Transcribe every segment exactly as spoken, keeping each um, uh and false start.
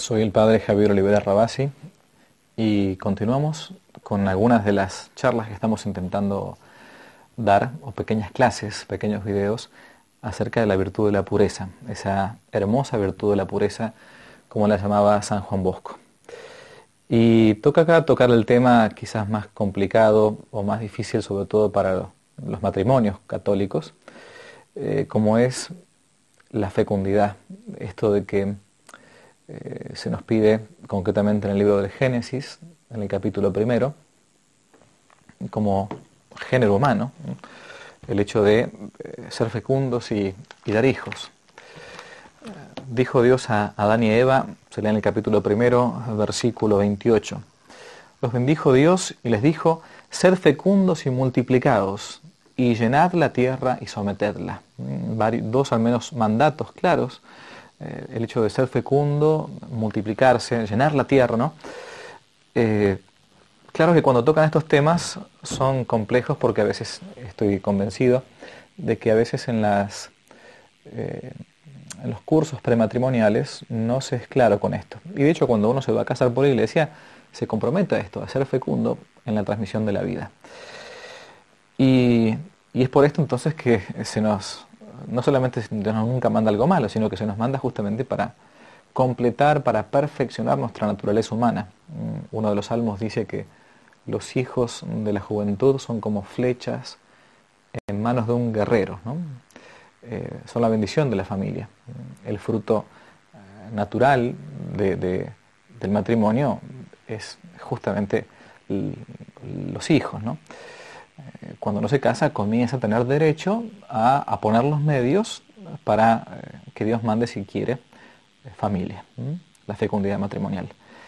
Soy el padre Javier Olivera Rabasi y continuamos con algunas de las charlas que estamos intentando dar, o pequeñas clases, pequeños videos, acerca de la virtud de la pureza, esa hermosa virtud de la pureza, como la llamaba San Juan Bosco. Y toca acá tocar el tema quizás más complicado o más difícil, sobre todo para los matrimonios católicos, eh, como es la fecundidad, esto de que eh, se nos pide concretamente en el libro del Génesis, en el capítulo primero, como género humano, el hecho de eh, ser fecundos y, y dar hijos. Dijo Dios a Adán y Eva, se lee en el capítulo primero, versículo veintiocho. Los bendijo Dios y les dijo: sed fecundos y multiplicaos, y llenad la tierra y sometedla. Dos al menos mandatos claros, eh, el hecho de ser fecundo, multiplicarse, llenar la tierra, ¿no? Eh, claro que cuando tocan estos temas son complejos, porque a veces estoy convencido de que a veces en las eh, en los cursos prematrimoniales no se es claro con esto. Y de hecho, cuando uno se va a casar por la iglesia, se compromete a esto, a ser fecundo en la transmisión de la vida. Y, y es por esto entonces que se nos, no solamente se nos nunca manda algo malo, sino que se nos manda justamente para completar, para perfeccionar nuestra naturaleza humana. Uno de los salmos dice que los hijos de la juventud son como flechas en manos de un guerrero, ¿no? Eh, son la bendición de la familia. El fruto eh, natural de, de, del matrimonio es justamente l, los hijos, ¿no? Eh, cuando uno se casa comienza a tener derecho a, a poner los medios para eh, que Dios mande, si quiere, eh, familia, ¿m? La fecundidad matrimonial.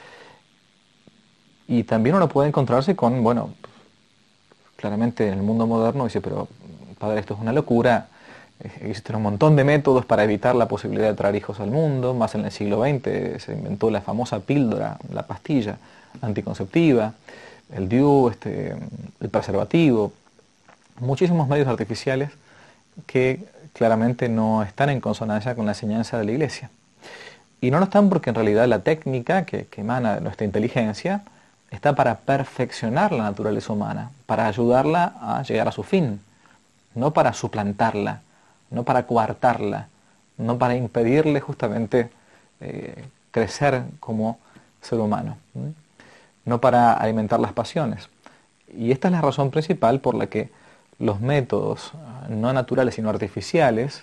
Y también uno puede encontrarse con, bueno, claramente en el mundo moderno dice, pero padre, esto es una locura. Existen un montón de métodos para evitar la posibilidad de traer hijos al mundo. Más en el siglo veinte se inventó la famosa píldora, la pastilla anticonceptiva, el D I U, este, el preservativo, muchísimos medios artificiales que claramente no están en consonancia con la enseñanza de la Iglesia. Y no lo están porque en realidad la técnica que, que emana de nuestra inteligencia está para perfeccionar la naturaleza humana, para ayudarla a llegar a su fin, no para suplantarla, no para coartarla, no para impedirle justamente eh, crecer como ser humano, ¿sí? No para alimentar las pasiones. Y esta es la razón principal por la que los métodos no naturales sino artificiales,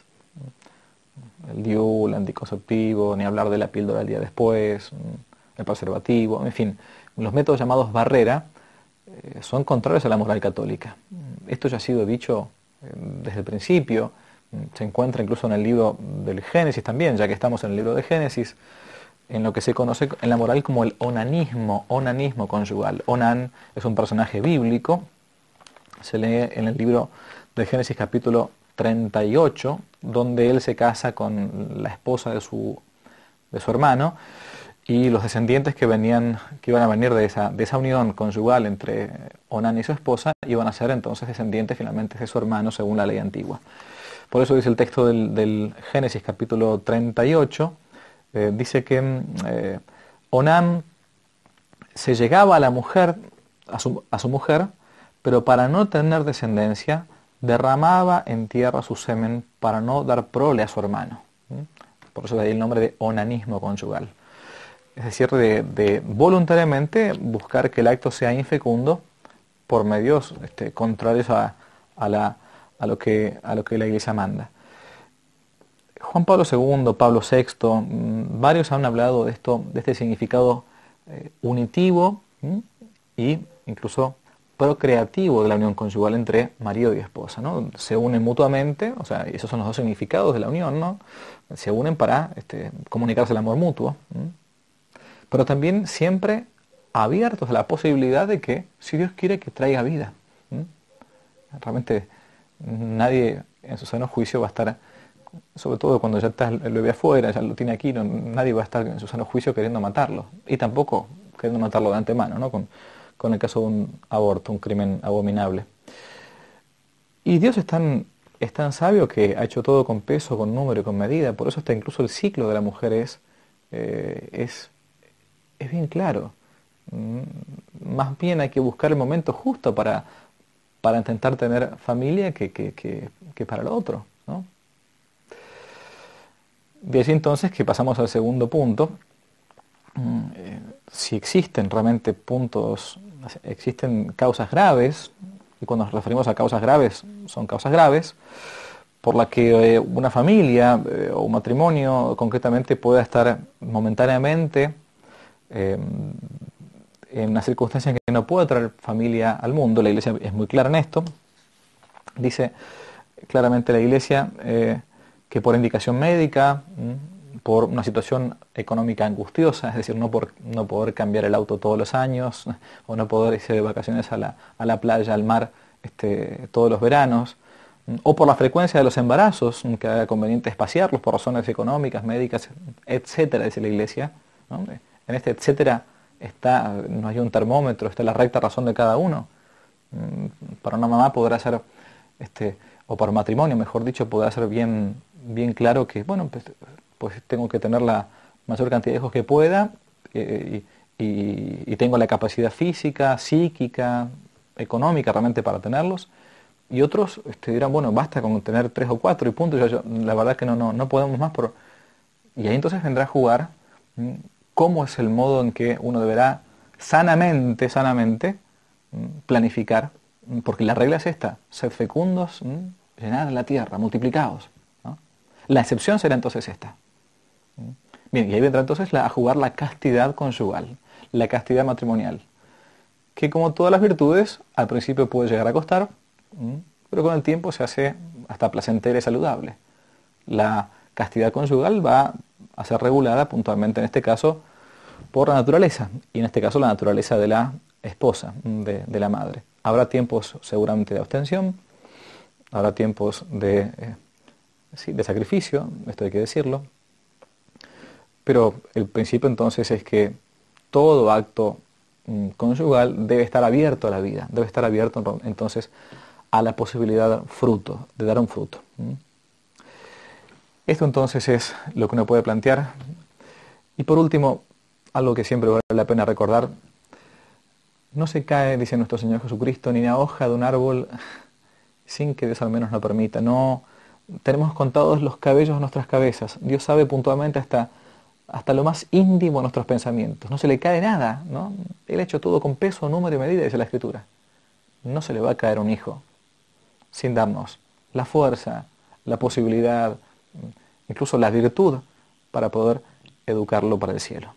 el D I U, el anticonceptivo, ni hablar de la píldora del día después, el preservativo, en fin, los métodos llamados barrera eh, son contrarios a la moral católica. Esto ya ha sido dicho eh, desde el principio. Se encuentra incluso en el libro del Génesis también, ya que estamos en el libro de Génesis, en lo que se conoce en la moral como el onanismo, onanismo conyugal. Onan es un personaje bíblico, se lee en el libro de Génesis capítulo treinta y ocho, donde él se casa con la esposa de su, de su hermano, y los descendientes que venían, que iban a venir de esa, de esa unión conyugal entre Onán y su esposa, iban a ser entonces descendientes finalmente de su hermano según la ley antigua. Por eso dice el texto del, del Génesis capítulo treinta y ocho, eh, dice que eh, Onán se llegaba a la mujer, a su, a su mujer, pero para no tener descendencia, derramaba en tierra su semen para no dar prole a su hermano. ¿Sí? Por eso de ahí el nombre de onanismo conyugal. Es decir, de, de voluntariamente buscar que el acto sea infecundo por medios este, contrarios a, a la A lo, que, a lo que la Iglesia manda. Juan Pablo segundo, Pablo sexto, mmm, varios han hablado de esto, de este significado eh, unitivo ¿m? y incluso procreativo de la unión conyugal entre marido y esposa, ¿no? Se unen mutuamente, o sea, esos son los dos significados de la unión, ¿no? Se unen para este, comunicarse el amor mutuo, ¿m? Pero también siempre abiertos a la posibilidad de que, si Dios quiere, que traiga vida. ¿m? Realmente nadie en su sano juicio va a estar, sobre todo cuando ya está el bebé afuera, ya lo tiene aquí, no, nadie va a estar en su sano juicio queriendo matarlo, y tampoco queriendo matarlo de antemano, ¿no? con, con el caso de un aborto, un crimen abominable. Y Dios es tan, es tan sabio que ha hecho todo con peso, con número y con medida. Por eso hasta incluso el ciclo de la mujer es, eh, es es bien claro. Mm, Más bien hay que buscar el momento justo para, para intentar tener familia que, que, que, que para lo otro, ¿no? De allí entonces que pasamos al segundo punto. Mm, eh, si existen realmente puntos, existen causas graves, y cuando nos referimos a causas graves, son causas graves, por la que eh, una familia eh, o un matrimonio concretamente pueda estar momentáneamente eh, en una circunstancia en que no puede traer familia al mundo. La Iglesia es muy clara en esto. Dice claramente la Iglesia eh, que por indicación médica, mm, por una situación económica angustiosa, es decir, no por no poder cambiar el auto todos los años, o no poder irse de vacaciones a la, a la playa, al mar, este, todos los veranos, mm, o por la frecuencia de los embarazos, mm, que haga conveniente espaciarlos por razones económicas, médicas, etcétera, dice la Iglesia, ¿no? En este etcétera está, no hay un termómetro, está la recta razón de cada uno. Mm, Para una mamá podrá ser, este, o para un matrimonio, mejor dicho, podrá ser bien, bien claro que, bueno, pues, pues tengo que tener la mayor cantidad de hijos que pueda, eh, y, y- y tengo la capacidad física, psíquica, económica realmente para tenerlos. Y otros este, dirán, bueno, basta con tener tres o cuatro y punto. Yo, yo- la verdad es que no, no, no podemos más. Por... Y ahí entonces vendrá a jugar mm, cómo es el modo en que uno deberá sanamente, sanamente, mm, planificar, mm, porque la regla es esta: sed fecundos, mm, llenad la tierra, multiplicaos, ¿no? La excepción será entonces esta. Bien, y ahí vendrá entonces la- a jugar la castidad conyugal, la castidad matrimonial, que como todas las virtudes, al principio puede llegar a costar, ¿m? Pero con el tiempo se hace hasta placentera y saludable. La castidad conyugal va a ser regulada puntualmente en este caso por la naturaleza, y en este caso la naturaleza de la esposa, de, de la madre. Habrá tiempos seguramente de abstención, habrá tiempos de, eh, sí, de sacrificio, esto hay que decirlo, pero el principio entonces es que todo acto mm, conyugal debe estar abierto a la vida, debe estar abierto ento- entonces a la posibilidad fruto, de dar un fruto. ¿m? Esto entonces es lo que uno puede plantear. Y por último, algo que siempre vale la pena recordar: no se cae, dice nuestro Señor Jesucristo, ni una hoja de un árbol sin que Dios al menos lo permita. No tenemos contados los cabellos de nuestras cabezas. Dios sabe puntualmente hasta, hasta lo más íntimo de nuestros pensamientos. No se le cae nada, ¿no? Él ha hecho todo con peso, número y medida, dice la Escritura. No se le va a caer un hijo sin darnos la fuerza, la posibilidad, incluso la virtud para poder educarlo para el cielo.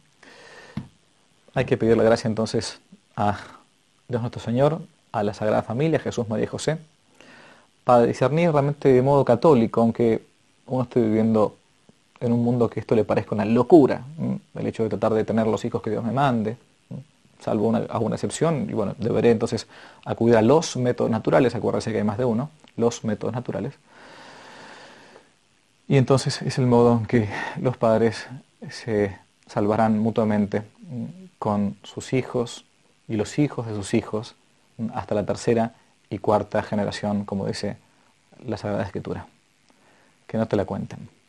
Hay que pedir la gracia entonces a Dios nuestro Señor, a la Sagrada Familia, Jesús, María y José, para discernir realmente de modo católico, aunque uno esté viviendo en un mundo que esto le parezca una locura, ¿m? El hecho de tratar de tener los hijos que Dios me mande, ¿m? Salvo una, alguna excepción, y bueno, deberé entonces acudir a los métodos naturales. Acuérdense que hay más de uno, los métodos naturales. Y entonces es el modo en que los padres se salvarán mutuamente mm, con sus hijos y los hijos de sus hijos, mm, hasta la tercera y cuarta generación, como dice la Sagrada Escritura. Que no te la cuenten.